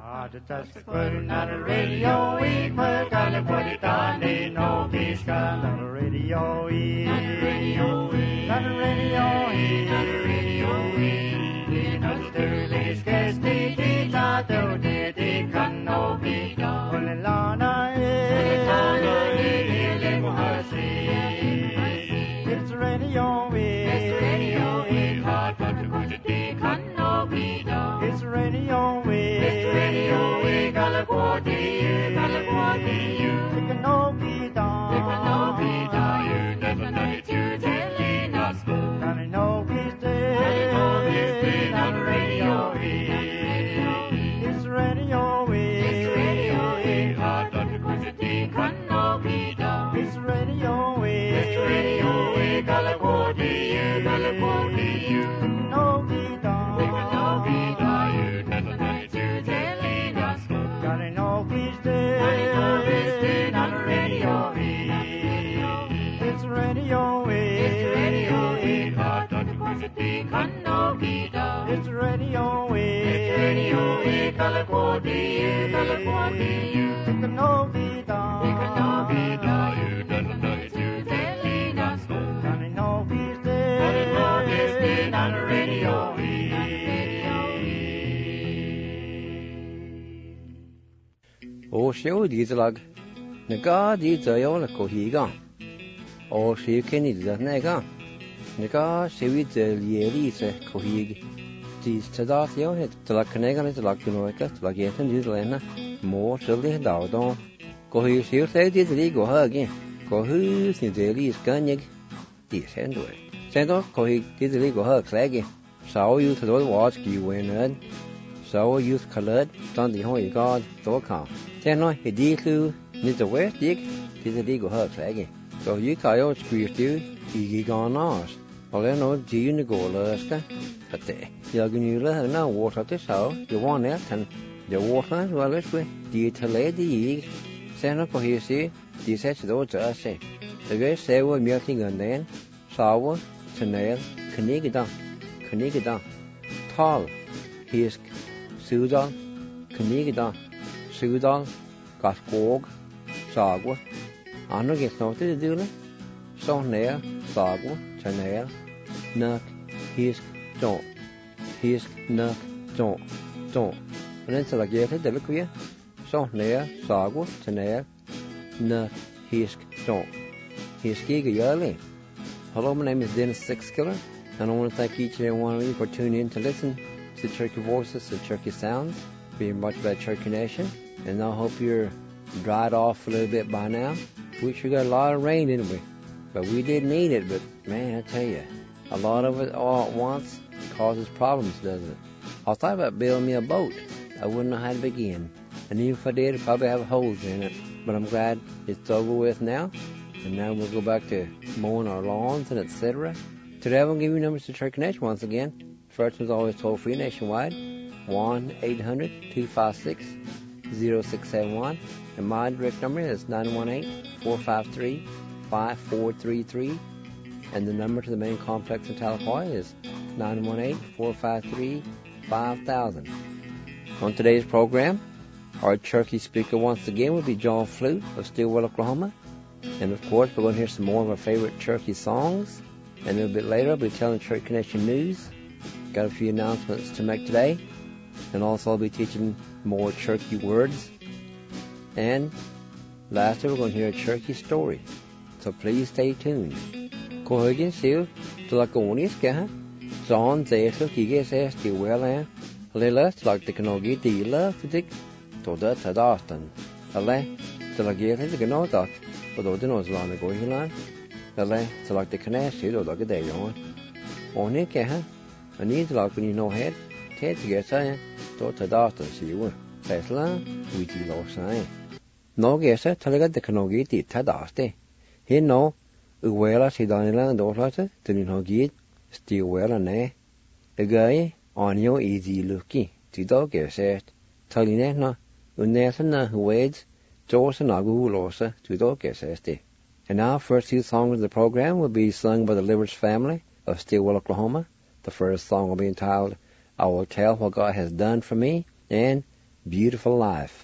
Not a radio, we put on the put it on the no disco. Not a radio, not a radio, not a radio, not a radio. Not a dirty sketch, the tattoo, the can no be done. Only Lana, it's radio, it's radio, hard but to put it, the can no be done. It's radio, it's radio, Galaguadi, you. Take a no be done. Take a no be done. You never know it, you telling us. Not a no be day. Not a no be day. Not a radio. It's radio. It's radio. Hard not to put it, can no be done. It's radio. It's radio. Galaguadi, you. No be done. Take a no be done. You never know it, you telling us. Got a no be day. Not a radio. It's radio. It's radio. Hard not to put it, can no be done. It's radio. It's radio. Galaguadi, you. Take a no be done. Take a no be done. You never know it, you telling us. Got a no be day. Not a radio. O show these lag. Naga di zayola kohiga. O she kenny the nega. Naga she with the yerise kohig. These tadat yo hit to la canega to la kunoika to la getan di lena. More silly dawdon. Kohi she say did the go again. Kohus in the least ganyig. This handway. Send off kohig did the go hug saggy. So you to the watch you win. So use colored, done the holy god, so calm. Then I did to the west dig, did the legal herbs again. So you coyotes squeeze you, you gone ours. Well, then, no, do you go lurska? But there, you're going to learn now water this house, you want it, and the water as well as we, do you tell the egg? Send up for here, see, you said to those us say. The guys say we're melting on then, sour, snail, Canigida, tall, hisk. Sudal, Canigida, Sudal, Gaskog, Sagwa. Anno gets noted to do it. So nail, Sagwa, Chanel, Nuck, Hisk, don't. Hisk, Nuck, don't. And then till I get it, they look here. So nail, Sagwa, Chanel, Nuck, Hisk, don't. Hiskiga Yali. Hello, my name is Dennis Sixkiller, and I want to thank each and every one of you for tuning in to listen to Cherokee Voices, the Cherokee Sounds, being much about Cherokee Nation. And I hope you're dried off a little bit by now. We sure got a lot of rain, didn't we? But we did need it. But man, I tell you, a lot of it all at once causes problems, doesn't it? I thought about building me a boat. I wouldn't know how to begin. And even if I did, it'd probably have holes in it. But I'm glad it's over with now. And now we'll go back to mowing our lawns and etc. Today I'm going to give you numbers to Cherokee Nation once again. First one's always toll-free nationwide, 1-800-256-0671. And my direct number is 918-453-5433. And the number to the main complex in Tahlequah is 918-453-5000. On today's program, our Cherokee speaker once again will be John Flute of Stillwell, Oklahoma. And of course, we're going to hear some more of our favorite Cherokee songs. And a little bit later, I'll be telling Cherokee Nation news. Got a few announcements to make today. And also I'll be teaching more Cherokee words. And lastly, we're going to hear a Cherokee story. So please stay tuned. Kohogin siu, Tulakonis Gaha, John Zayas, Gigas as the well, Lilas like the Kanogi dealer, Fidik, Toda Tadastan. Ale, Tulagir, the Ganodak, but Odinos Lana Gohilan. Ale, to like the Canasi, or like a day on. Only Gaha. I need like when you know head, Ted to get saying, Dr. Dawson, see you, Tesla, we did all saying. No guess, till I got the Kanogi did Tadaste. He no, Uwella, see Daniela, daughter, till you know get, still well and eh. The guy, on your easy looky, the dog guess it. Tell you no, Unethan, who wades, George and Agu Losa, to dog guess it. And now, first two songs of the program will be sung by the Livers family of Stillwell, Oklahoma. The first song will be entitled, I Will Tell What God Has Done For Me, and beautiful life.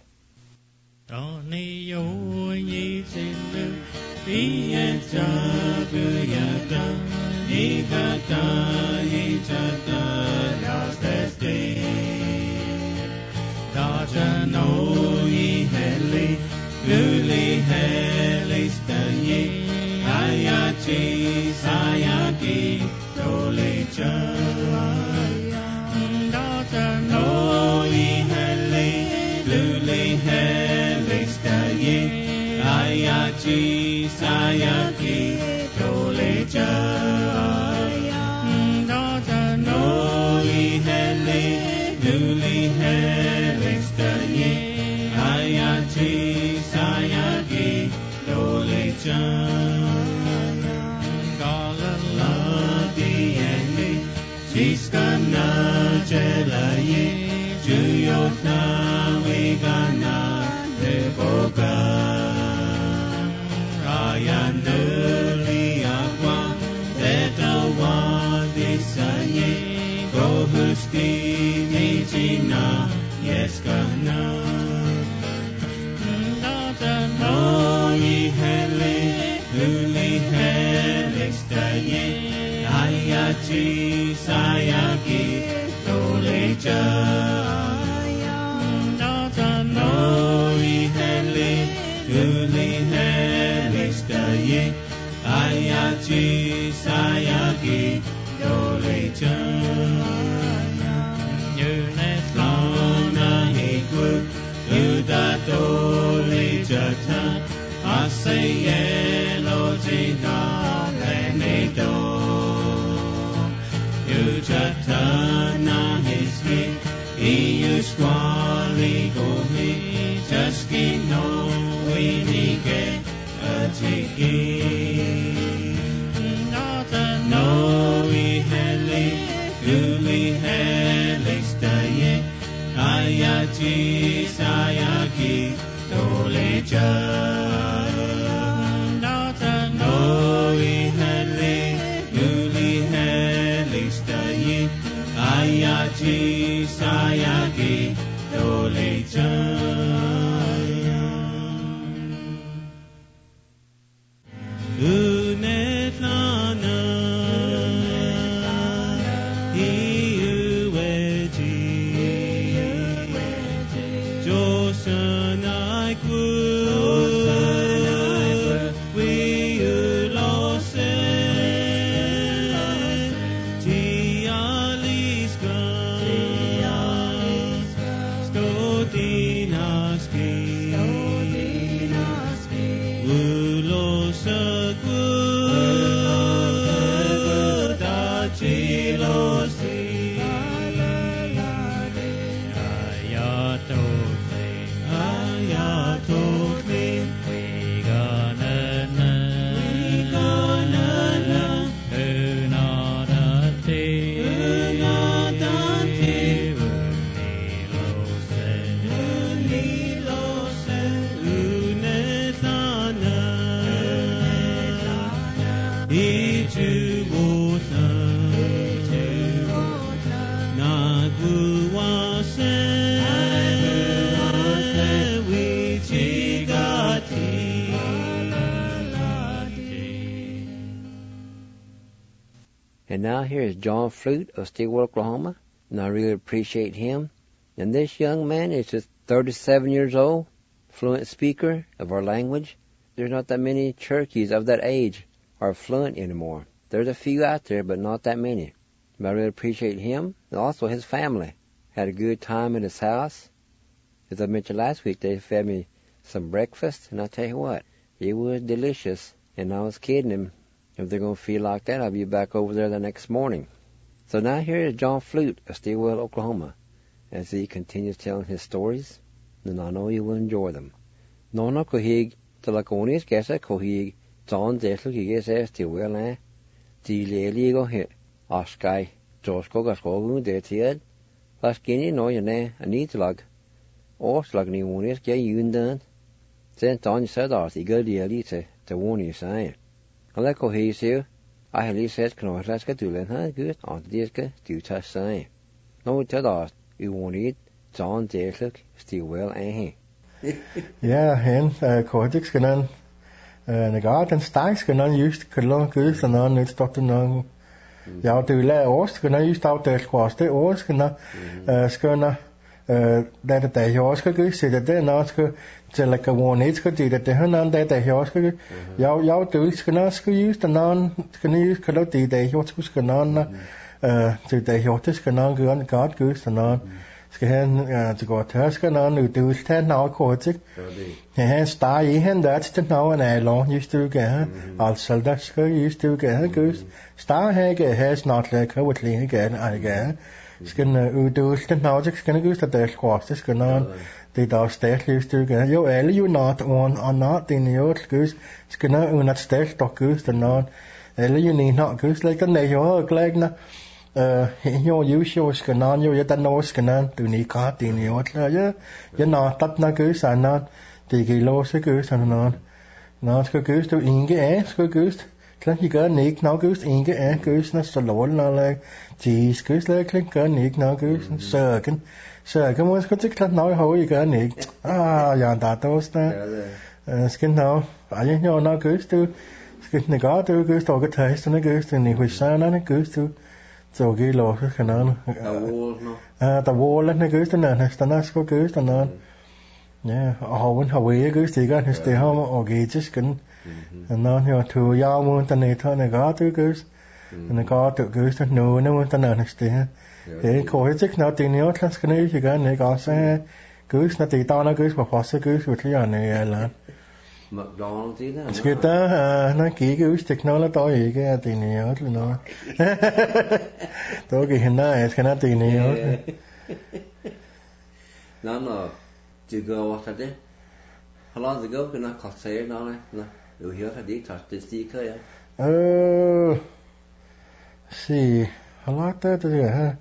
And now here is John Flute of Stilwell, Oklahoma, and I really appreciate him. And this young man is just 37 years old, fluent speaker of our language. There's not that many Cherokees of that age are fluent anymore. There's a few out there, but not that many. But I really appreciate him, and also his family. Had a good time in his house. As I mentioned last week, they fed me some breakfast, and I'll tell you what, it was delicious. And I was kidding him. If they're going to feel like that, I'll be back over there the next morning. So now here is John Flute of Stilwell, Oklahoma, as he continues telling his stories, and I know you will enjoy them. Nona kohig talakonis kesa kohig John Desel kigese Stilwell na di leli go hit askai josko gaskogu de tied laskini no yene anitlag or slagni wonis ge yundan sen John said art igal leli te woni sai. Alle kohesiv, I had said knoraska dulen ha good on diska duta sai. No ted art, you won't eat, John Jacob still well eh. Ja, hen kortik skal nan negar den steg skal nan just kalon gøs så nan net stop den nan. Ja, det la årst skal nan just af det kvarst det årst skal nan skal nan det der jo skal gøs det nan skal til like one it skal det han nan der jo skal ja det skal nan skal just nan skal nan just kalon det der jo skal nan til der jo det skal nan gør godt gøs så nan skal han til godt her skal nan nu det skal nan kortik. Ja, han star i han der til nå en along just du gør altså der skal just du gør gøs star her har snart lækker ud lige igen igen skal du skal nå det skal gøs der kvarst skal nan det der stadig just du gør jo alle jo not on og not den jo gøs skal nå under stadig der gøs der nan alle jo ni not gøs lækker der jo glædende jo jo skal nan jo jeg der nå skal nan du ni kart den jo ja jeg not der na gøs nan det kan låse gøs han nå skal gøs du ikke af skal gøs klar I gør ikke nok gøs ikke af gøs når så lål når de gøs lægge klar gør ikke nok gøs sørgen måske til klar når har I gør ikke ja der tost skal nå ej jo nok gøs du skal ikke gøre du gøs du kan tage sådan gøs du ni husker gøs du så kan låse kan nå der wall gøs den næsten skal gøs den ja, og har vi gøs det gør det har og gætes kan nå jo to jeg må den er godt du gøs den er godt du gøs den nu når den er det det går ikke knap det jo klasse kan ikke gøre ikke også gøs når det der gøs på fast gøs ud lige eller skal der når gik gøs det knoller der ikke er det er jo noget dog ikke nej skal der det er jo nå det går over til det. How long ago can I cut say now? No, you hear that touch the sticker, yeah. See, how long that is it?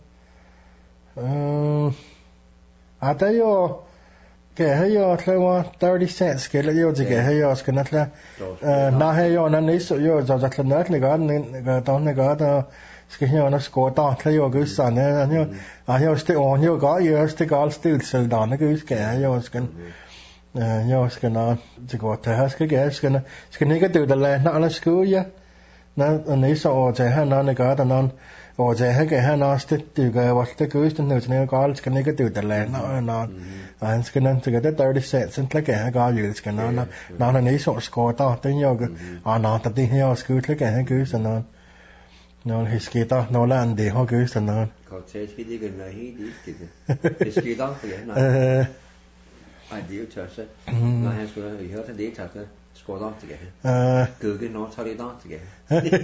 Der jo kan have jo klar 30 cents skal jo det kan have jo skal nok lade når have jo når næste jo så der nok det godt der skal her under skåret der kan jo gøs sådan jo jo det on jo godt jo det godt stil så der gøs kan jo skal nå det godt der skal ikke det der lade når skal ja når næste år til han når det gør der når og det her kan han også det gør også det gøs den er godt skal ikke det der lade når han skal nå det 30 cents så kan han godt jo skal når næste år skåret der den jo og når det her skal kan han gøs når Når he skete når land det har gøst den der. Godt til at det ikke er helt det. Det skete også ja. Nej, det er jo tørse. Når han skulle høre det det tager skåret op tilbage. Gøge når tager det der tilbage.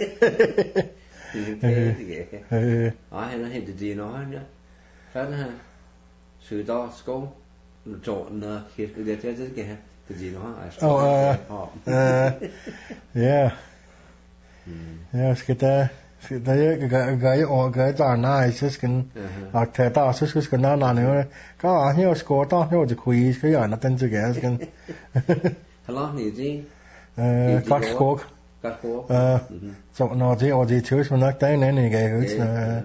Det nej, han har hentet det når han ja. Fanden han søger der skov. Når kirke det det kan det når ja. Ja, skal der gør der nej så skal og tage der så skal der noget gør her skår der her det kunne skal jeg når den til gas skal hallo ni det godt skår så når det og det tøs man nok der en anden ikke højt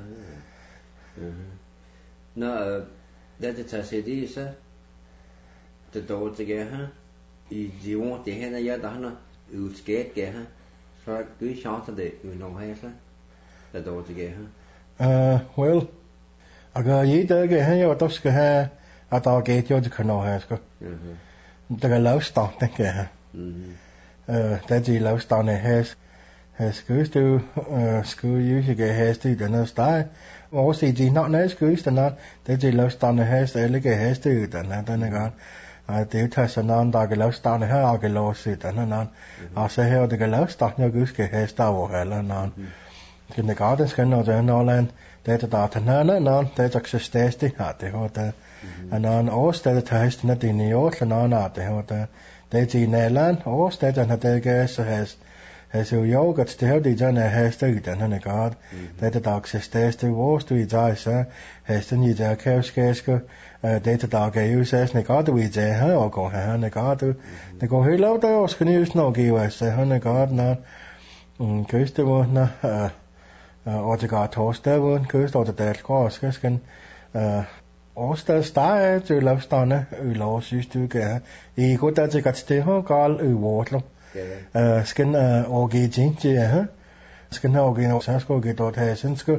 når det tager sig det så det dog til gas i de ord det her jeg der har udskæt gas så gøy chance det når her så det dog til gas well og jeg der han jo der skal have at der gæt jo det kan nå her skal der kan lave start den kan have der de lave start her skal du skulle jo ikke have det den er start og så de når næste skal den der de lave start her alle kan have det den er godt det tager sådan noget der kan lave start her og kan låse den her og så her det kan lave start når du skal have start over eller noget den er godt skal når der Norland det der den her noget det er eksistens det har det og der en årsted der er sådan det i år så noget det og der det i Norland årsted den har det gas så has jo yoghurt det har det den er det den er godt det der eksistens det vores du i dag så has den i der kævskasker det der kan jo så sådan godt vi det her og går her godt det går helt lav der også kan jo snart give så han er godt når kyste hvor og det går torsdag hvor kyste og det der går skal Osta sta to love stane ulo systu ge I go da je gat ho gal wotlo skin ogejin je ha skin ogin sasko ge dot ha sinsko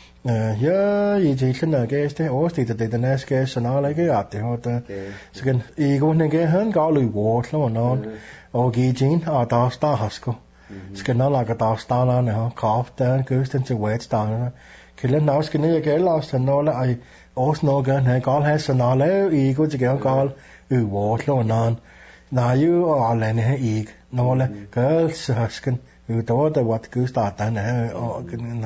ja I jilna ge ste osti de nas ge sanala ge at ho da skin I go ne ge han gal wotlo no ogejin da sta hasko skin ala ga da sta na ne ha kraft der gøsten til wet sta killen now skin ne ge last no la I Også noget gør, han gal har så når lave I går til gal wotlo nan na jo og lande her ikke når la girls søsken der what good start den her og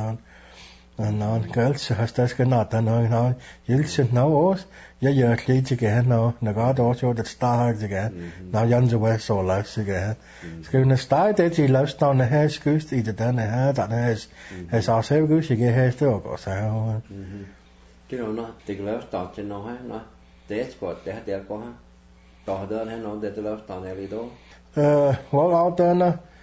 nan girls har skal not den her hilsen now også jeg gør lidt til gerne når godt også det start igen når Jan så var så last igen skal vi start det til lifestyle her skyst I det den her der er så selv godt ikke her står og så Cái đó nó thì cái lớp start trên nó hay nó test của det der có ha đó đơn hay nó để cái lớp start này đi đâu well out there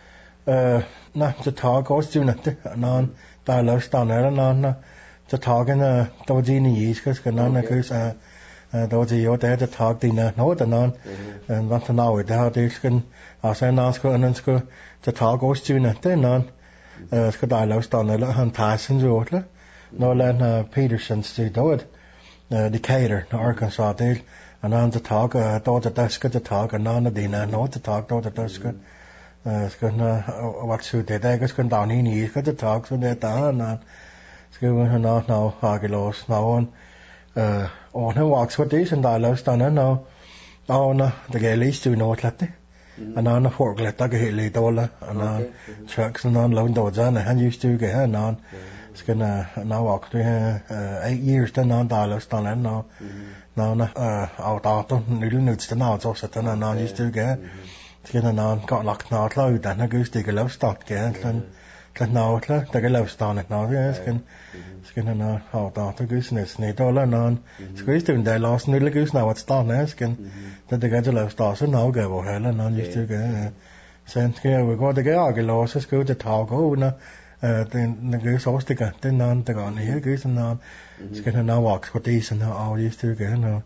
na to talk goes to nothing non da lớp start này non to talk in đâu gì nhỉ cái non cái đâu gì ở đây to talk thì nó đó non và to know it how this can say nó có anh có to talk goes to nothing non cái da lớp start này là han passion rồi đó No land Peterson Street do it Decatur no Arkansas deal and on the talk do the desk the talk and on the dinner no the talk do the desk skun what should theyได้skun down in here got the talk so that and skun no hagelos now on who walks what this and dialogues done now on the galleys to know latte and on the fork let the hele dollar and on trucks and on loan do and used to get and on It's gonna now walk to 8 years then on dialogues done now out after little nuts the now so set and on used to get it's gonna now got locked now loud and I goes to the love start get and now the love start now yes it's gonna now out after goes need dollar on squeeze doing the last little goose now what's done yes can that the get the love start so now go hell and on used to get sent here we got the guy losses go to talk over den gør så også det gør den nogen der gør her gør sådan noget skal han now walks what is and how used to get no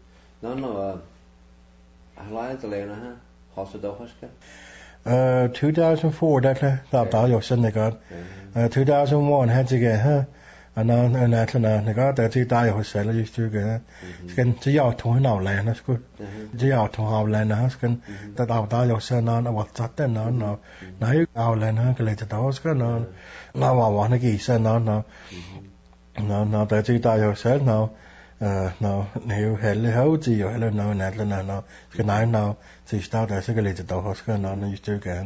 halal til lena ha har du også 2004 der jo sådan det godt 2001 had to get her and then godt der til der jo selv used to get skal til jeg tog han aflander sgu til jeg tog aflander skal der jo sådan noget og hvad den noget nej aflander kan lade der skal noget Now I want to give so no der til der jo selv no nu helle houdi jo eller no no skal nej no til start der så kan lade der skal no just to get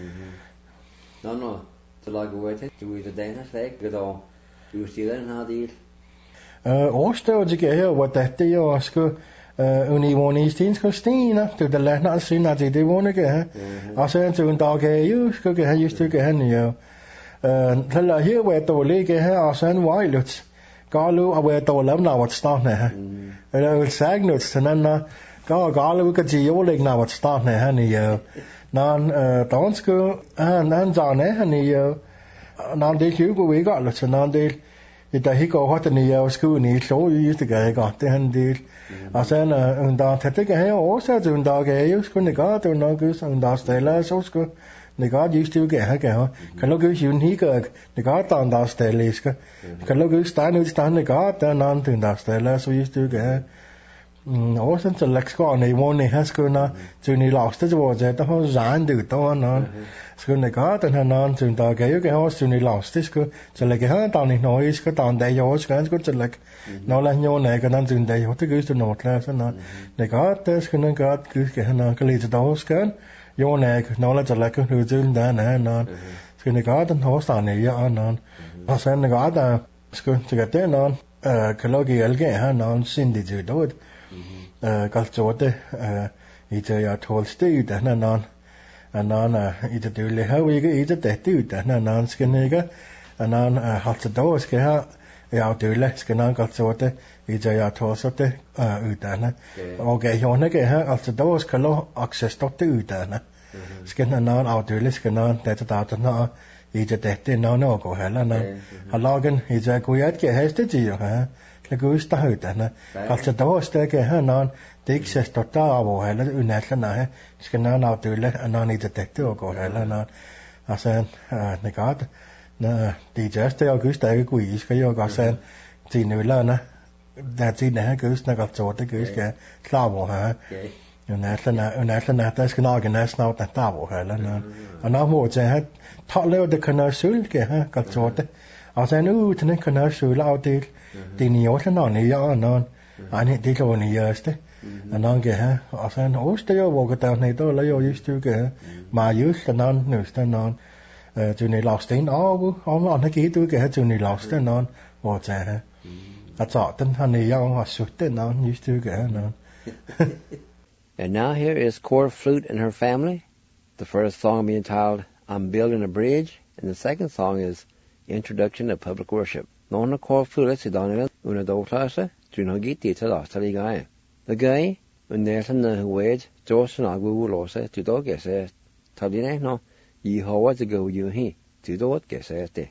no til like wait to we the Danish leg det og du siger den har det årsdag til her hvad det jo skal Universiteten Stina det der lander siden det vundet og så til en dag jo skal have just to get jo Tala her hvor der ligger her og sådan vejlut. Galu og hvor der laver noget start her. Eller vil sige noget sådan galu kan sige jo ligger noget start her ni. Nan dansk nan zane her ni. Nan det jo vi galu så nan det der hikker hat ni jo skole ni så i det gør det han del. Og så en dag det her også så en dag jo skulle godt og nok så en dag stille så skulle det godt just det gør kan lukke jo hikker det godt der der stille skal kan lukke stand det godt der nan den der stille så just det gør også så lekskårene i morgen her skulle når til ni last det var det der har zan det der nan skulle det godt den her nan til der gør jo kan også til ni last det skulle så lægge her der ikke noget skal der der jo skal skulle til lægge når la jo nej kan til der jo det gør det noget klar så nan det godt det skulle godt skal han kan lide der skal jo nej når la til lægge nu til der nan skulle det godt den hovedstaden ja nan og så det godt der skulle til det nan kan lukke alge her nan sind det jo det kaltsote i det jeg tålste ud af nan i det dølle her ikke i det ud af nan skal ikke nan har til dog skal her jeg dølle skal nan kaltsote i det jeg tålste ud af og jeg jo ikke her altså dog skal lov access det ud af skal nan afdølle skal nan det der i det nan og gå heller nan har lagen i det kunne jeg ikke have det jo her le gusta hutana kalsa dosta ke hanan dikse stotta avo hela unällana he skena na tulle anani detektor go hela na asen negat na di just augusta ke kui ska jo gasen tinulana da tinne gusta gat sorte guska klavo ha unällana da skena gnas na tavo hela na ana mo je ha tale de kana sul ke ha gat sorte asen tne kana sul autil dini osana ni ja non ani di lo ni yaste anan ge ha asen oste jo vogata nei to la jo jistu ge ma just anan nusta non tu ni lasten avu an ge tu ge tu ni lasten non wo ja ha atsa den han ni ja ha sutte non jistu ge non. And now here is Cora Flute and her family. The first song being entitled I'm Building a Bridge, and the second song is Introduction to Public Worship. Non Cora Flute si Daniel una dotlase tu no giti te la tali gae. The guy when there's a wage Johnson agu lose tu do gese taline no Yehovah to go you he tu do what gese te.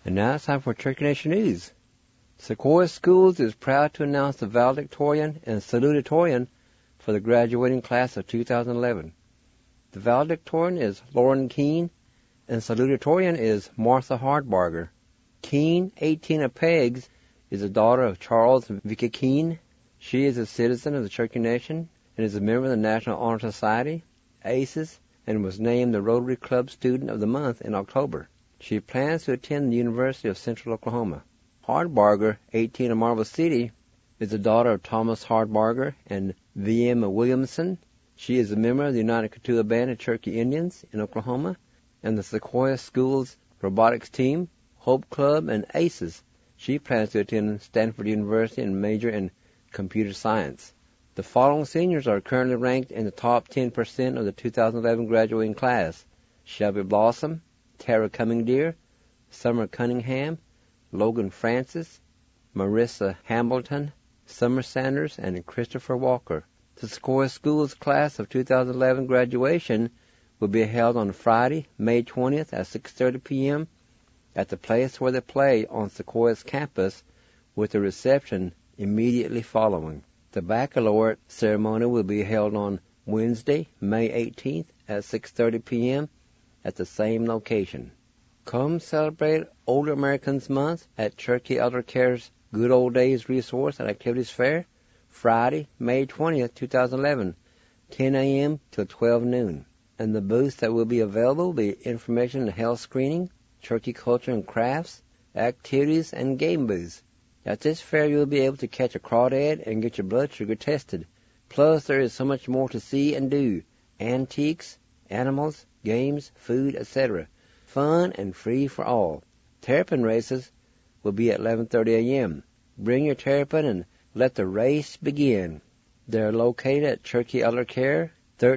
And now it's time for Turkey Nation News. Sequoia Schools is proud to announce the valedictorian and salutatorian for the graduating class of 2011. The valedictorian is Lauren Keene, and salutatorian is Martha Hardbarger. Keene, 18 of Pegs, is the daughter of Charles and Vicky Keene. She is a citizen of the Cherokee Nation and is a member of the National Honor Society, ACES, and was named the Rotary Club Student of the Month in October. She plans to attend the University of Central Oklahoma. Hardbarger, 18 of Marble City, is the daughter of Thomas Hardbarger and V.M. Williamson. She is a member of the United Kituah Band of Cherokee Indians in Oklahoma and the Sequoia Schools Robotics Team, Hope Club, and ACES. She plans to attend Stanford University and major in computer science. The following seniors are currently ranked in the top 10% of the 2011 graduating class: Shelby Blossom, Tara Cummingdeer, Summer Cunningham, Logan Francis, Marissa Hambleton, Summer Sanders, and Christopher Walker. The Sequoia Schools class of 2011 graduation will be held on Friday, May 20th at 6:30 p.m. at the place where they play on Sequoia's campus, with a reception immediately following. The baccalaureate ceremony will be held on Wednesday, May 18th at 6:30 p.m. at the same location. Come celebrate Older Americans Month at Cherokee Elder Care's Good Old Days Resource and Activities Fair, Friday, May 20th, 2011, 10 a.m. till 12 noon. And the booths that will be available will be information and health screening, Cherokee culture and crafts, activities, and game booths. At this fair, you'll be able to catch a crawdad and get your blood sugar tested. Plus, there is so much more to see and do: antiques, animals, games, food, etc. Fun and free for all. Terrapin races will be at 11:30 a.m. Bring your terrapin and let the race begin. They're located at Cherokee Elder Care,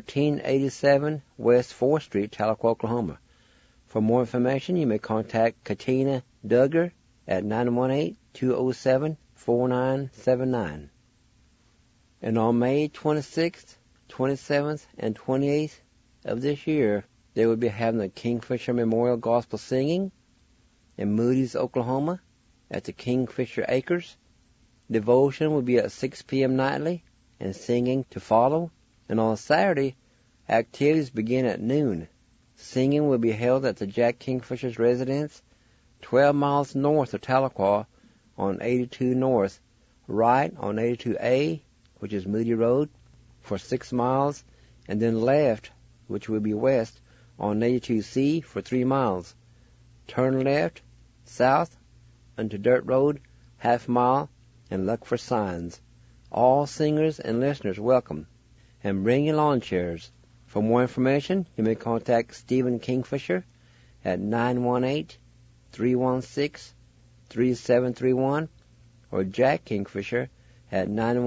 1387 West 4th Street, Tahlequah, Oklahoma. For more information, you may contact Katina Duggar at 918-207-4979. And on May 26th, 27th, and 28th of this year, they will be having the Kingfisher Memorial Gospel Singing in Moody's, Oklahoma, at the Kingfisher Acres. Devotion will be at 6 p.m. nightly, and singing to follow. And on Saturday, activities begin at noon. Singing will be held at the Jack Kingfisher's residence, 12 miles north of Tahlequah on 82 North, right on 82A, which is Moody Road, for 6 miles, and then left, which will be west, on 82C for 3 miles. Turn left, south, onto Dirt Road, half mile, and look for signs. All singers and listeners welcome. And bring your lawn chairs. For more information, you may contact Stephen Kingfisher at 918-316-3731 or Jack Kingfisher at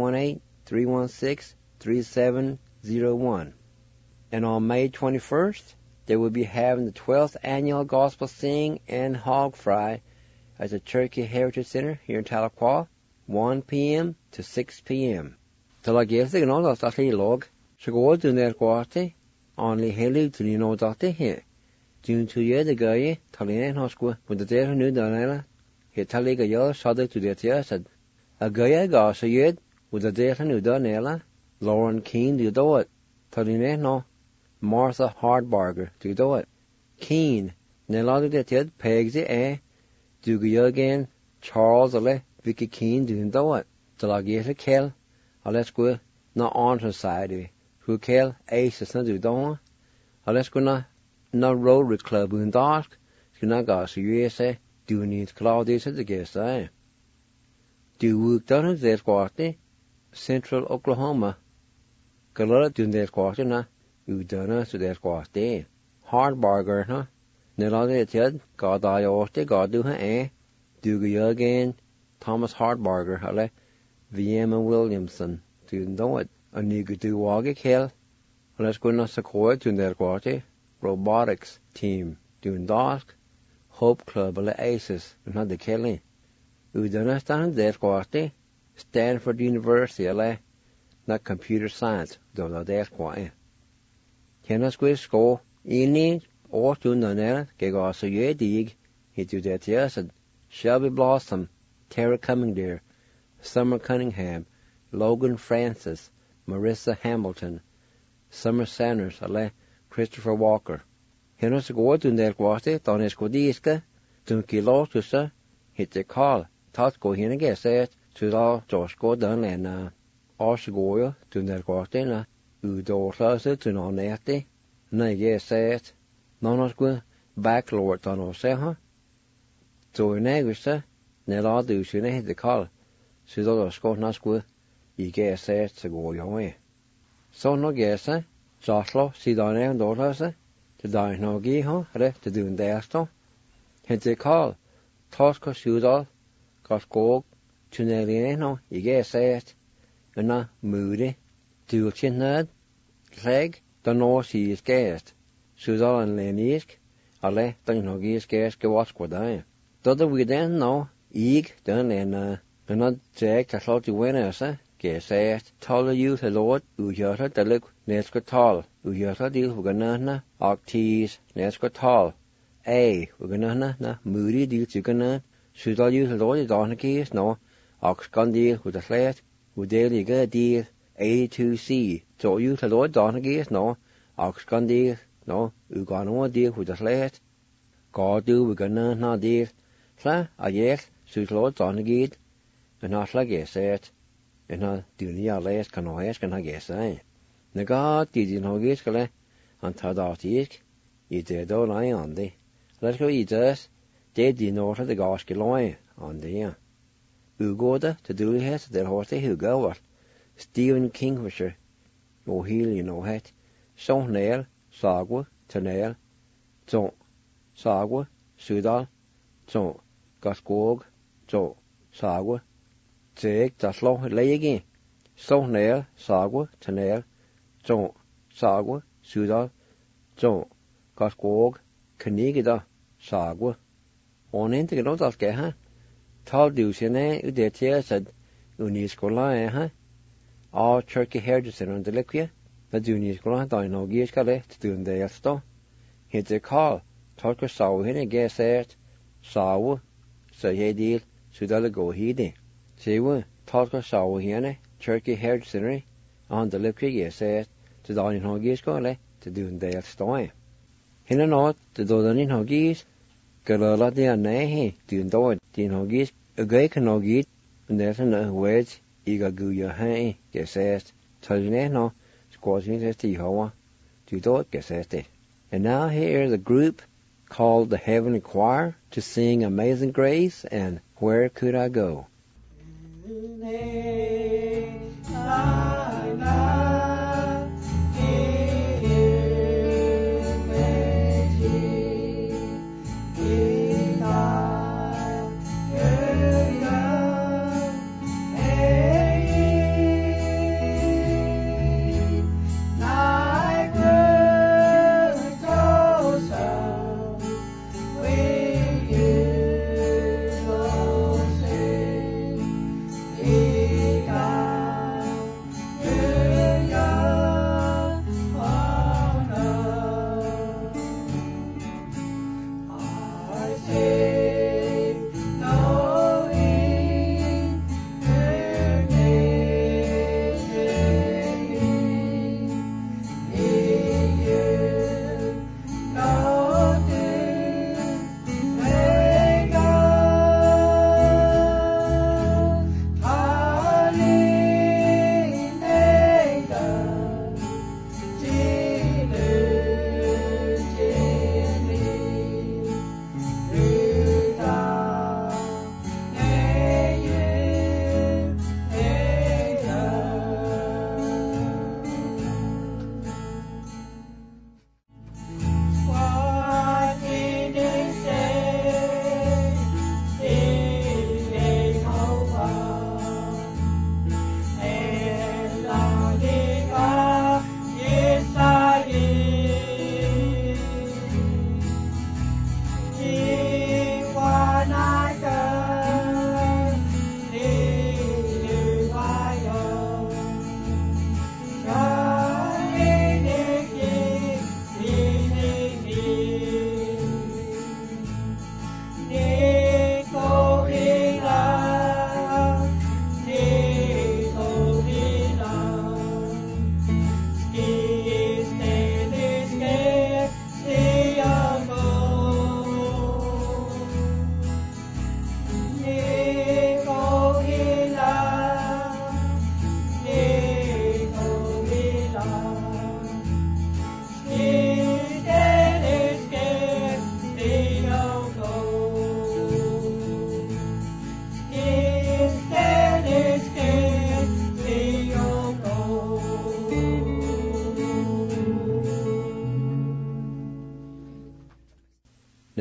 918-316-3701. And on May 21st, they will be having the 12th Annual Gospel Sing and Hog Fry at the Cherokee Heritage Center here in Tahlequah, 1 p.m. to 6 p.m. Talagese no da tali log shgo duner kwate only helu to no date he dun to ye the guy talien hosko with the there new danela he taliga yo sada to the tiasad a guy ga so yed with the there new danela Lauren Keene do it talien no Martha Hardbarger do it Keene nelado de ted pegs e do go again Charles ale Vicky Keene do it Talagese kel let's go na on society who kel aces na do don let's go na Rotary Club in dark na ga so USA do need Claudius at the guest do work down there quarter Central Oklahoma galera do there quarter na u dona so there quarter Hardbarger na nela de ted ga da yorte ga do ha do go again Thomas Hardbarger hale V.M. Williamson to know it. And you could do Wagga Hill. Let's go to Sequoia to their quarter. Robotics team doing Dark. Hope Club alle ACES. Not the Kelly. We don't understand their quarter. Stanford University alle. Not computer science. Don't their quarter. Can us go school? Ini or to none. Get us a year dig. He do that yes, and Shelby Blossom, Tara Cummingdeer, Summer Cunningham, Logan Francis, Marissa Hamilton, Summer Sanders, alle Christopher Walker. Hennes går dun der kvaste, danes kodiska, dun kilotusa, hitte Carl, tat go henne geset, tudal Josh go dun lena. Ars goyo dun der kvaste na, udorslase dun onete, na geset, nanos go backlord dan oseha. So negusa, nela dusune hitte Carl, tudal sko nasku, I geset se goyo. So no gesa, Joshlo si dane and dorlase, to dine no giho, re to do in desto. Hence call, Tosco Sudal, Coscog, Tunelino, I set, and na moody, do chinad, leg, the no si is guest, Sudal and Lenisk, ale, the no gis guest go watch what I. Dodo we then no, eeg, done and not jack, the thought you win us, set, taller you the Lord, Ujata, the look, Nesco tall, Ujata deal with ganana, octees, Nesco tall. A, we're gonna na moody deal chicken, should all use the Lord Donkeys, no, ox gun deal with a flat, with daily good deal, A2C, so use the Lord Donkeys, no, ox gun deal, no, Ugano deal with a flat, God do we're gonna na deal, flat, yes, should Lord Donkeys, and not like I said, and not do near last can I ask and I guess I. The God did in Hogiscale, and Tadatik, you did all I on thee. Let's go eat us. They did not have the gospel line on the Ugoda to do his their horse who go Stephen Kingfisher, no heel you know het. So nail, sagwa, to nail, so sagwa, sudal, so gaskog, so sagwa, take the slow lay again. So nail, sagwa, to nail, so sagwa, sudal, so gaskog, kanigida. Sagwa. On into the note of Gaha. Told you, Sine, the tears said, Uniscola, all turkey hairs on the liquid, but Uniscola, I know Giscale, to do in the Elsto. Hit the call, talk a sow in a guess at, sow, say he deal, should I go heedy. Say, we talk a sow here, turkey hairs on the liquid, yes, at, to the in Giscale, to do in the Elsto. In a note, to do the in Hoggies. Galala de anahe, din doid, din hogis, a gay canogit, and there's a wedge, ega guya hay, gesest, talineno, squashing the Tihoa, to do it, geseste. And now here is a group called the Heavenly Choir to sing Amazing Grace and Where Could I Go?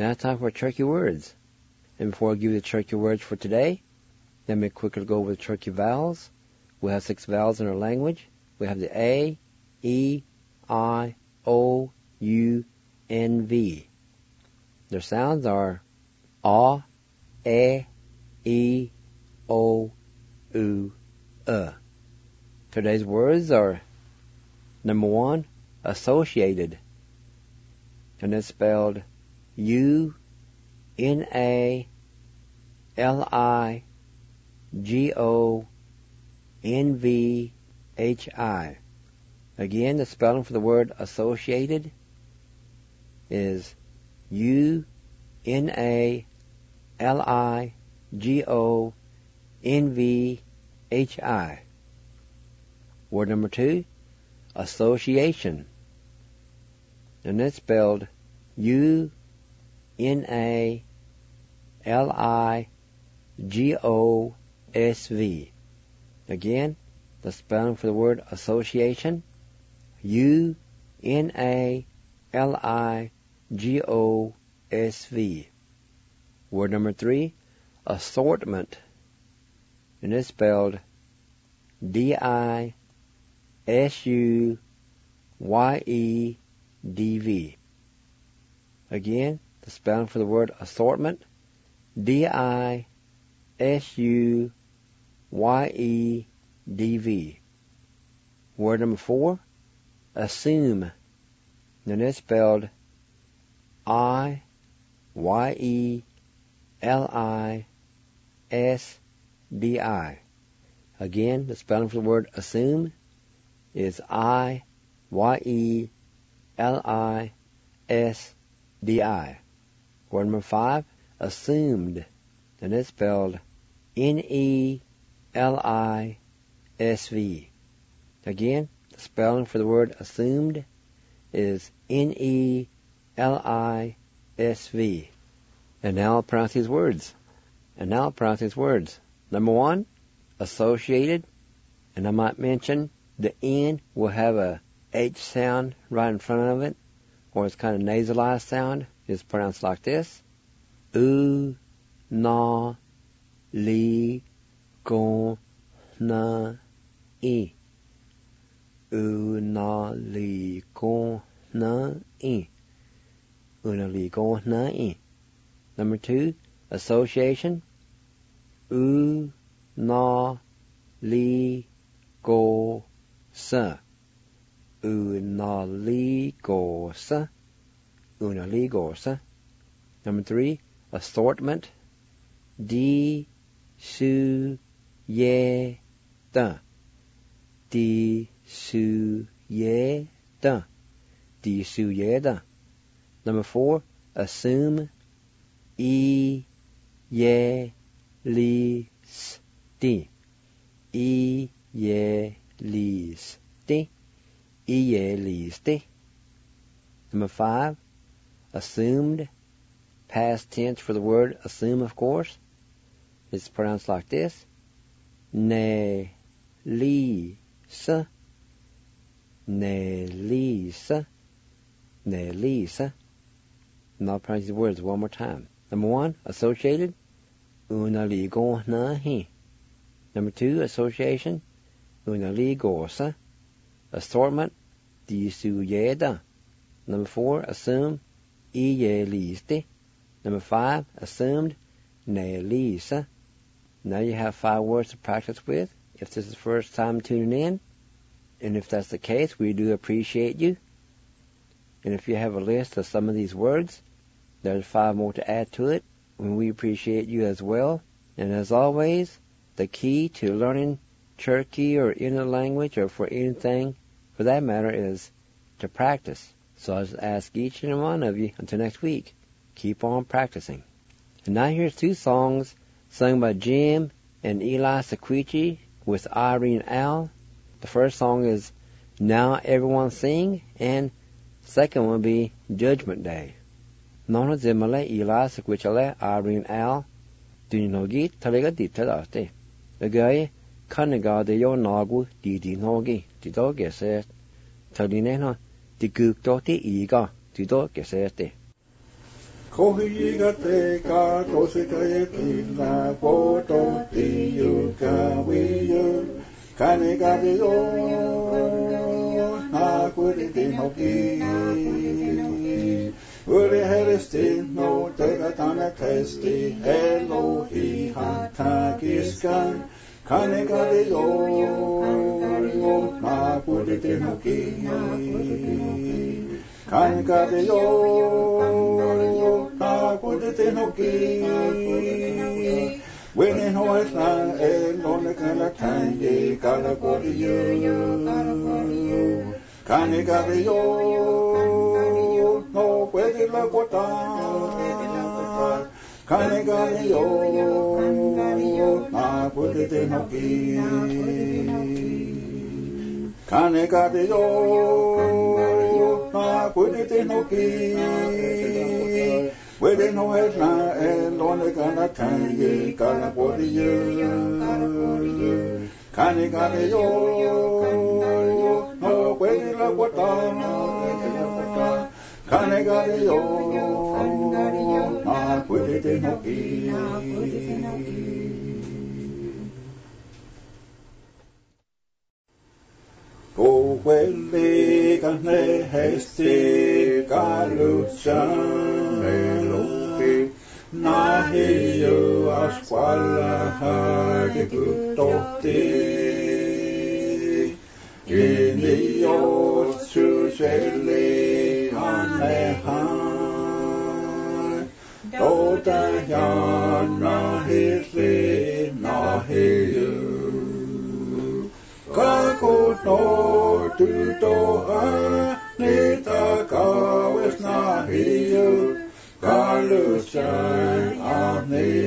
Now it's time for Cherokee words. And before I give you the Cherokee words for today, let me quickly go over the Cherokee vowels. We have 6 vowels in our language. We have the A, E, I, O, U, N, V. Their sounds are A, E, O, U, Today's words are, number 1, associated. And it's spelled UNALIGONVHI. Again, the spelling for the word associated is UNALIGONVHI. Word number 2, association. And it's spelled UNALIGOSV. Again, the spelling for the word association, UNALIGOSV. Word number 3, assortment. And it's spelled DISUYEDV. Again, the spelling for the word assortment, DISUYEDV. Word number 4, assume. And it's spelled IYELISDI. Again, the spelling for the word assume is IYELISDI. Word number 5, assumed. And it's spelled NELISV. Again, the spelling for the word assumed is NELISV. And now I'll pronounce these words. Number 1, associated. And I might mention the N will have a H sound right in front of it, or it's kind of nasalized sound. It's pronounced like this. U, na, li, gon, na, I. U, na, li, gon, na, I. U, na, li, gon, na, I. Number 2, association. U, na, li, go, sa. Unaligosa. Unaligosa. Number 3, assortment. D-su-ye-da. D-su-ye-da. D-su-ye-da. Number 4, assume. E-ye-li-s-di. E-ye-li-s-di. E-ye-li-s-di. Number 5, assumed. Past tense for the word assume, of course. It's pronounced like this. Ne-li-sa. Ne-li-sa. Ne-li-sa. And I'll pronounce these words one more time. Number 1, associated. Unaligo-na-hi. Number 2, association. Unaligo-sa. Assortment. Di-su-ye-da. Number 4, assume. I-ye-li-s-di. Number 5, assumed. Ne-li-sa. Now you have 5 words to practice with. If this is the first time tuning in, and if that's the case, we do appreciate you. And if you have a list of some of these words, there's 5 more to add to it, and we appreciate you as well. And as always, the key to learning Cherokee or any language, or for anything for that matter, is to practice. So I just ask each and one of you, until next week, keep on practicing. And now here's 2 songs sung by Jim and Eli Sequici with Irene Al. The first song is Now Everyone Sing, and second one will be Judgment Day. Nono Zimale Eli Sequicale Irene Al. Duninogi Talega Ditadate. The guy Kanaga de Yo Nagu Didi Nogi. Dido Geset. Talinena. The Guk Doti Iga. Dido Gesete. Kohiga te ka tosika e pina poto tiu ka wiu kane ka te o na kuri te hoki uri heristi no te ka tana testi Elohi hatakiskan kane ka te o na kuri te hoki kane ka te o na kuri te hoki Wene hoa na e lona kala tangi kala kori yu Kane kare yo no puede la kota Kane kare yo na puede te noki Kane kare yo na puede te noki Wede no es na en donde gana tangi gana podiyo Kane gane yo no puede la guata Kane gane yo na puede te noki Go huele gane hesti galuchan Nahi yo asquala hage guttotti Inni yo suseli anehan Dota ya nahi yo Kako no tuto a nita kawes nahi yo Galuchan ani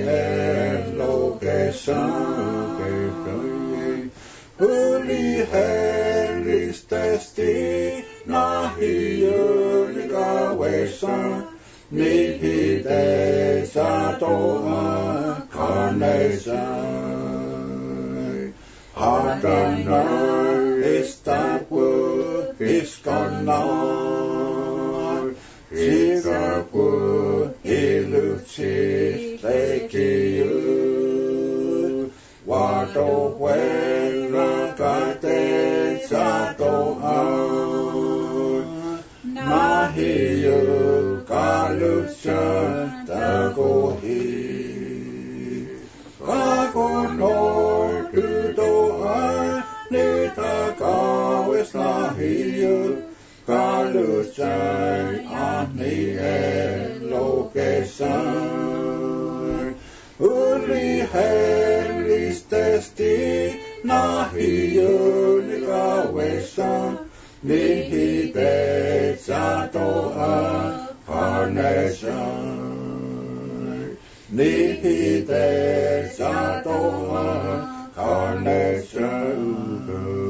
location Huli helis testi nahi unigawesan Nihi de satoa carnation Adonai istapu iskanar Sigapu ilucis lekiu Wato huela kate satohan Nahiyu kaluchan tagohi Kagonor tudohan nitakawis nahiyu Kaluchan ani location Uli helis testi nahi unigawesan Nihi bezatoa carnation Nihi bezatoa carnation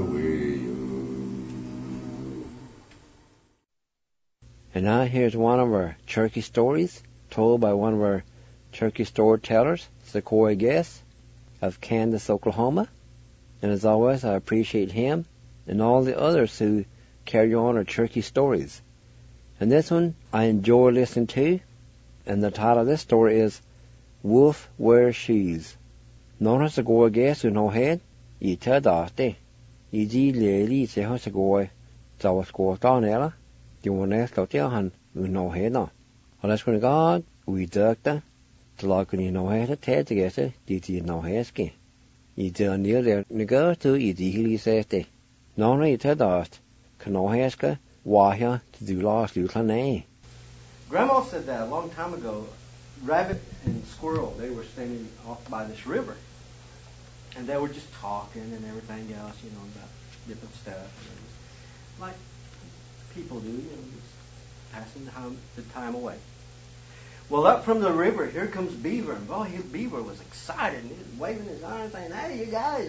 And now here's one of our turkey stories told by one of our turkey storytellers, Sequoia Guest of Candace, Oklahoma. And as always, I appreciate him and all the others who carry on our turkey stories. And this one I enjoy listening to, and the title of this story is Wolf Wears Shoes. Nona Sequoia Guest who no head, I tell daste, I di leli se ho Sequoia, zawas go donella. Die wanneer dat je han u no hena. Alles kun God we dukte te la kun no heta te gese die no heske. I de neer der negar to I die hili sete. No no te dast kan no heske wahya to do last you plan. Grandma said that a long time ago. Rabbit and squirrel, they were standing off by this river, and they were just talking and everything else, about different stuff. Like people do, just passing the time away. Well, up from the river, here comes Beaver, and boy, Beaver was excited, and he was waving his arms, saying, "Hey, you guys,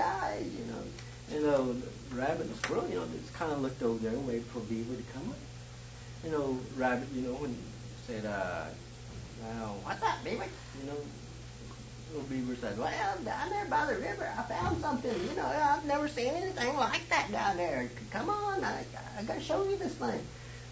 Rabbit and Squirrel, just kind of looked over there and waited for Beaver to come up. Rabbit, when he said, "Now, what's up, Beaver?" Little Beaver said, "Well, down there by the river, I found something. I've never seen anything like that down there. Come on, I got to show you this thing."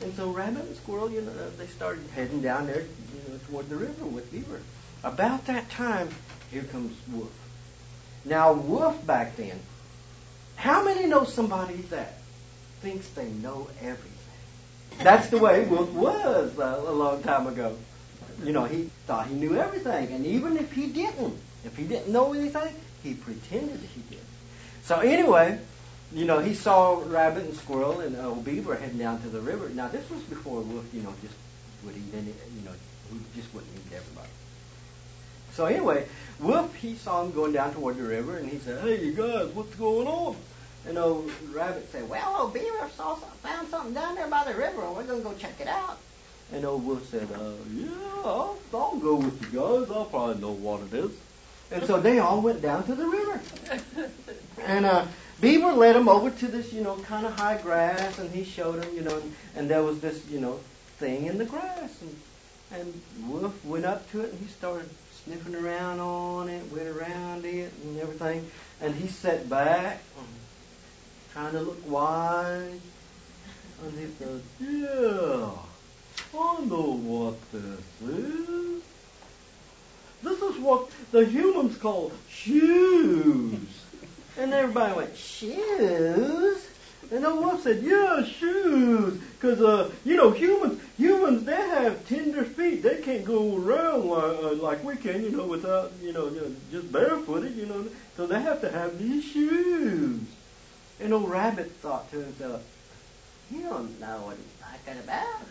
And so Rabbit and Squirrel, they started heading down there, toward the river with Beaver. About that time, here comes Wolf. Now, Wolf back then, how many know somebody that thinks they know everything? That's the way Wolf was a long time ago. He thought he knew everything, and even if he didn't know anything, he pretended he did. So anyway, he saw Rabbit and Squirrel and old Beaver heading down to the river. Now this was before Wolf, just would eat any, he just wouldn't eat everybody. So anyway, Wolf, he saw him going down toward the river, and he said, "Hey, you guys, what's going on?" And old Rabbit said, "Well, old Beaver found something down there by the river, and we're going to go check it out." And old Wolf said, "Yeah, I'll go with you guys. I'll probably know what it is." And so they all went down to the river. And Beaver led them over to this, kind of high grass, and he showed them, and there was this, thing in the grass. And Wolf went up to it, and he started sniffing around on it, went around it, and everything. And he sat back, trying to look wise. And he said, "Yeah, I know what this is. This is what the humans call shoes." And everybody went, "Shoes?" And old Wolf said, "Yeah, shoes. Because, humans, they have tender feet. They can't go around like we can, without, just barefooted, So they have to have these shoes." And old Rabbit thought to himself, "You don't know what he's talking about.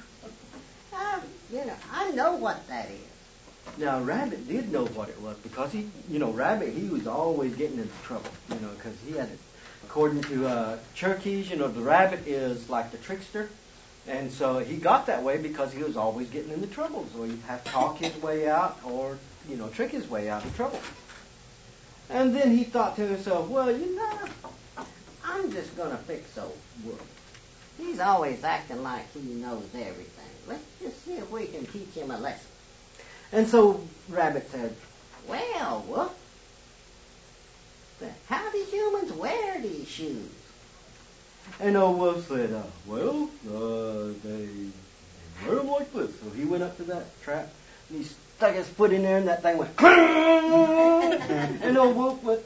I know what that is." Now, Rabbit did know what it was because Rabbit, he was always getting into trouble, because he had, according to Cherokees, the rabbit is like the trickster. And so he got that way because he was always getting into trouble. So he'd have to talk his way out or, trick his way out of trouble. And then he thought to himself, "Well, I'm just going to fix old Wolf. He's always acting like he knows everything. Let's just see if we can teach him a lesson." And so Rabbit said, "Well, Wolf, how do humans wear these shoes?" And old Wolf said, they wear them like this." So he went up to that trap, and he stuck his foot in there, and that thing went, and old Wolf went,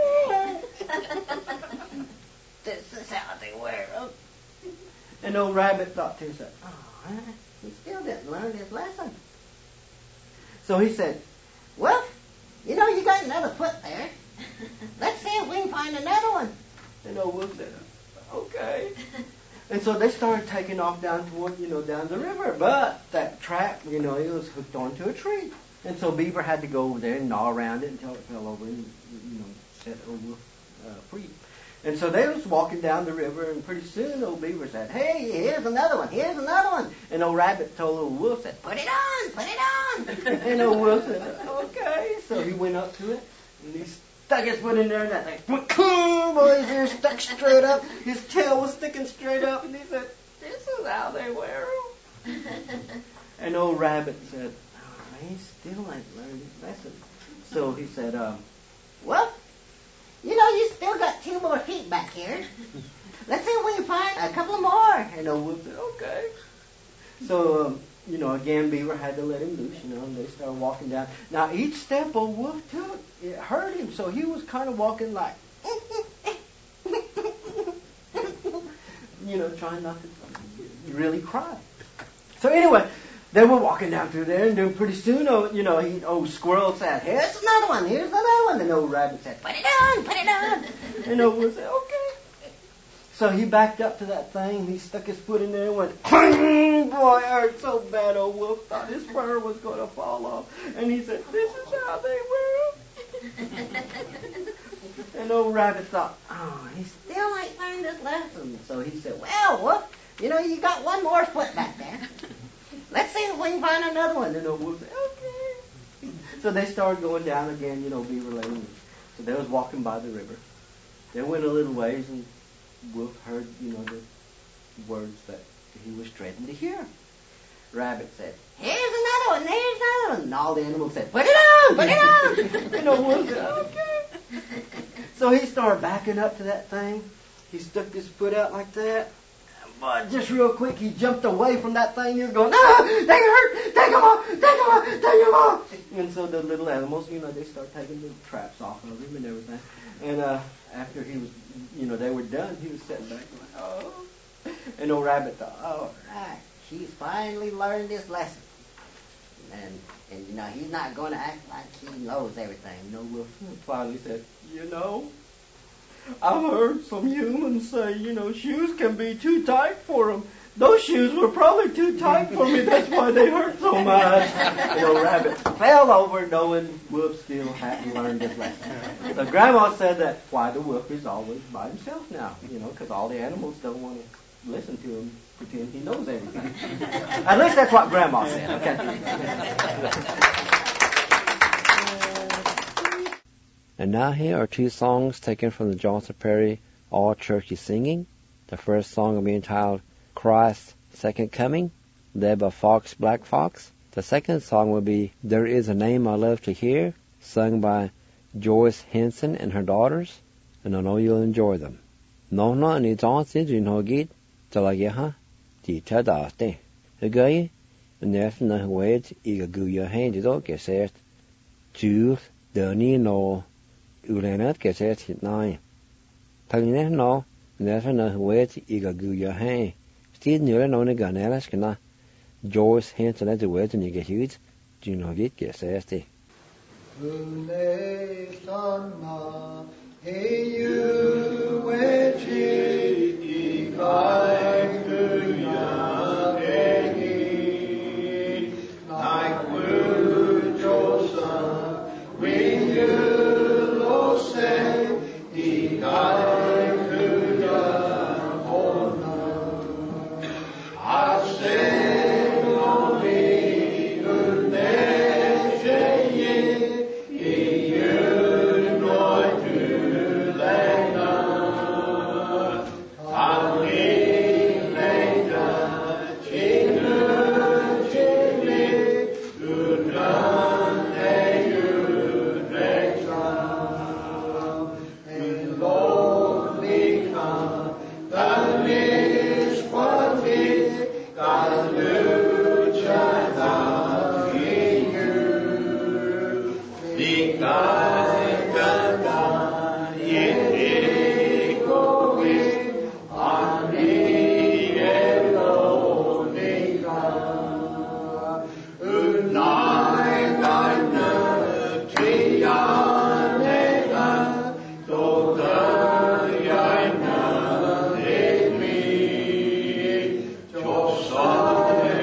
"This is how they wear them." And old Rabbit thought to himself, he still didn't learn his lesson. So he said, "Wolf, you got another foot there. Let's see if we can find another one." And old Wolf said, "Okay." And so they started taking off down toward, down the river. But that trap, it was hooked onto a tree. And so Beaver had to go over there and gnaw around it until it fell over and, set old Wolf free. And so they was walking down the river, and pretty soon old Beaver said, "Hey, here's another one, here's another one." And old Rabbit told old Wolf, said, "Put it on, put it on." And old Wolf said, "Okay." So he went up to it, and he stuck his foot in there, and that thing, boy, his ear stuck straight up, his tail was sticking straight up, and he said, "This is how they wear them." And old Rabbit said, he still ain't learned his lesson. So he said, "Well, you still got 2 more feet back here. Let's see if we can find a couple more." And old Wolf said, "Okay." So, again, Beaver had to let him loose, and they started walking down. Now, each step old Wolf took, it hurt him, so he was kind of walking like, trying not to really cry. So anyway, they were walking down through there, and then pretty soon, old Squirrel said, "Here's another one, here's another one." And old Rabbit said, "Put it on, put it on." And old Wolf said, "Okay." So he backed up to that thing, and he stuck his foot in there and went, boy, it hurt so bad, old Wolf thought his fur was going to fall off. And he said, "This is how they wear them." And old Rabbit thought, he still ain't learned his lesson. So he said, "Well, Wolf, you got 1 more foot back there. Let's see if we can find another one." And old Wolf said, "Okay." So they started going down again, Beaver Lane. So they was walking by the river. They went a little ways, and Wolf heard, the words that he was dreading to hear. Rabbit said, "Here's another one, there's another one." And all the animals said, "Put it on, put it on." And old Wolf said, "Okay." So he started backing up to that thing. He stuck his foot out like that. And But just real quick, he jumped away from that thing. He was going, "Ah, they hurt! Take them off! Take them off! Take them off!" And so the little animals, they start taking the traps off of him and everything. And after he was, they were done, he was sitting back going, "Oh." And old Rabbit thought, "All right, he's finally learned his lesson." And he's not going to act like he knows everything. Wolf finally said, "I've heard some humans say, shoes can be too tight for them. Those shoes were probably too tight for me. That's why they hurt so much." And old Rabbit fell over knowing Wolf still hadn't learned his lesson. So Grandma said that's why the wolf is always by himself now, because all the animals don't want to listen to him, pretend he knows everything. At least that's what Grandma said, okay? And now here are two songs taken from the Johnson Prairie All Churchy Singing. The first song will be entitled Christ's Second Coming, led by Fox Black Fox. The second song will be There Is a Name I Love to Hear, sung by Joyce Henson and her daughters, and I know you'll enjoy them. No, ni Johnson, you know, get to la geha, di tadaste. Again, and there's no way to go your hand, it all gets it. Jules, Danny, no. Ulenet gets it nine. Pagnet no, never know where to go your hand. Still near no ganelas can Joyce Henson at the words and you get huge. Do you know it gets it?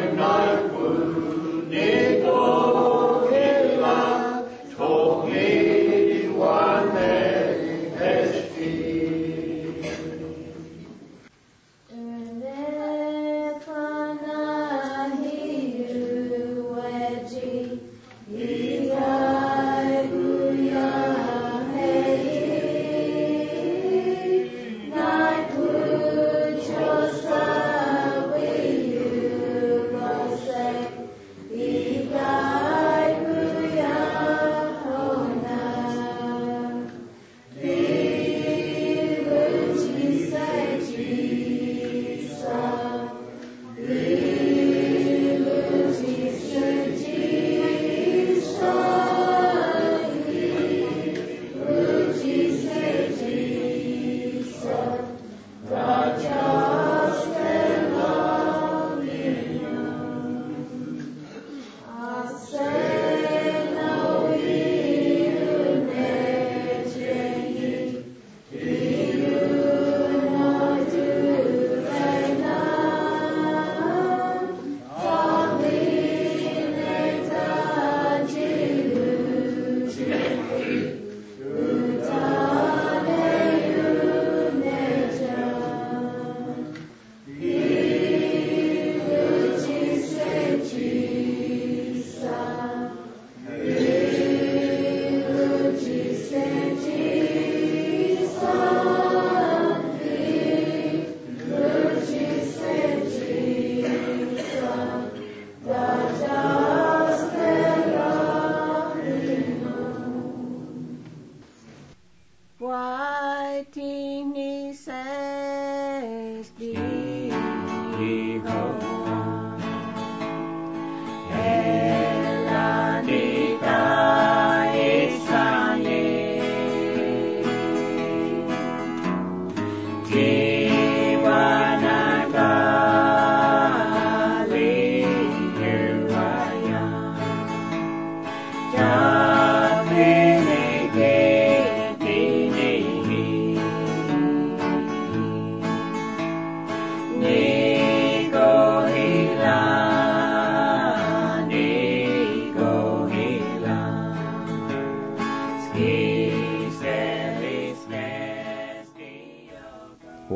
Okay.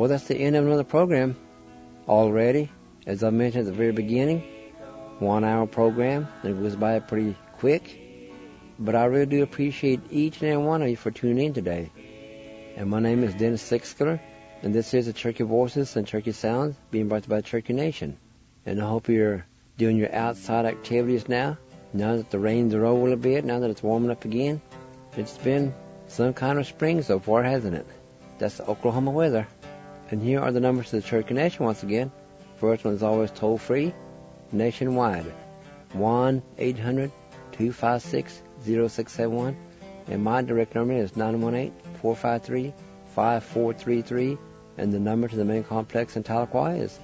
Well, that's the end of another program already. As I mentioned at the very beginning, 1 hour program. It goes by pretty quick. But I really do appreciate each and every one of you for tuning in today. And my name is Dennis Sixskiller, and this is the Cherokee Voices and Cherokee Sounds being brought to you by Cherokee Nation. And I hope you're doing your outside activities now that the rains are over a little bit, now that it's warming up again. It's been some kind of spring so far, hasn't it? That's the Oklahoma weather. And here are the numbers to the Cherokee Nation once again. First one is always toll-free, nationwide, 1-800-256-0671. And my direct number is 918-453-5433. And the number to the main complex in Tahlequah is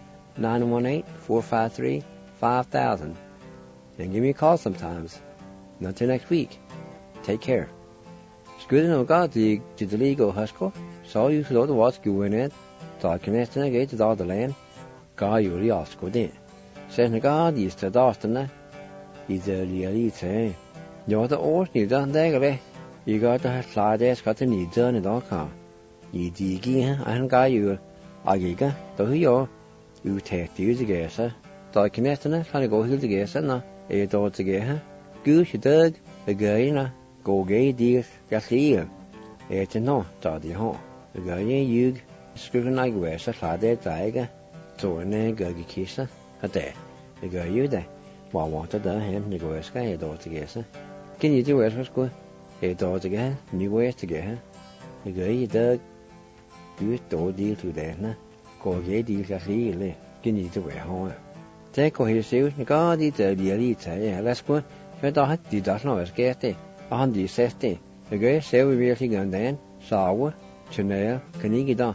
918-453-5000. And give me a call sometimes. And until next week, take care. Skudden og gadig til det lige og husker, så you slå det var skuenet, så kan næsten ikke til det land, gav jo lige afskud det. Sen gadig til dasterne, i det lige til. Jo, det årsnit der dagere, I gør det har klart det skal til niderne der kan. I digi han gav jo, og ikke, der jo, udtaget det til gæse, der kan næsten kan gå helt til gæse, når dår til gæse. Gud til dag, gøjner. Gå gæt dig, jeg siger. Til nå, der de har. Gør jeg jøg, skulle ikke være så klart det der ikke. Tårene gør ikke kisse, og det. Det gør jo det. Hvor der der hen, det går skal jeg dår til gæse. Kan I det være så skud? Dår til gæse, ni går til gæse. Det gør I dag. Gud dår dig til dagene. Gå gæt dig, jeg siger. Kan I det være hårde. Det går helt seriøst, det gør de der lige tage. Lad os gå. Men der har de der noget skært det. Og han de sætter det. Det gør jeg selv virkelig gerne dagen. Sarve, tjenære, kanigida,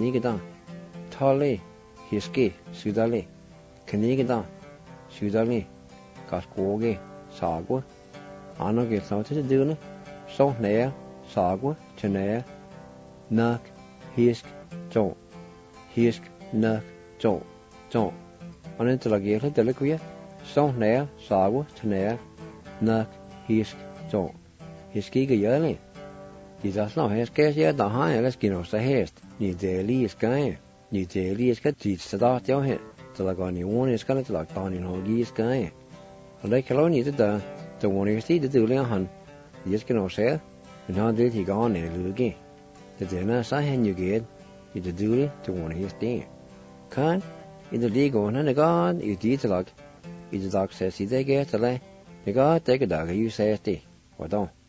tolle, hiske, sydale, kanigida, sydale, kaskoge, sarve. Andre gæt så til det dyrene. Så nære, sarve, tjenære, nok, hisk, to. Hisk, nok, to. Og den til at gæt det lidt kvier. Så nære, sarve, tjenære, nok, hisk, to. Hiske ikke gjøre det. De der slår her skal jeg der har jeg skal nå så hest. Ni det lige skal. Ni det lige skal dit så der det her. Så der går ni ordene skal det lagt på en hologi skal. Og det kan lov ni det der. Det ordene skal det lærer han. Jeg skal nå så. Men han det ikke går ned lukke. Det der så han jo gæt. I det dule det ordene her det. Kan i det lige går han går i det lag. I det dag så sig det gæt eller. Det går det kan der jo sige det. Hvordan?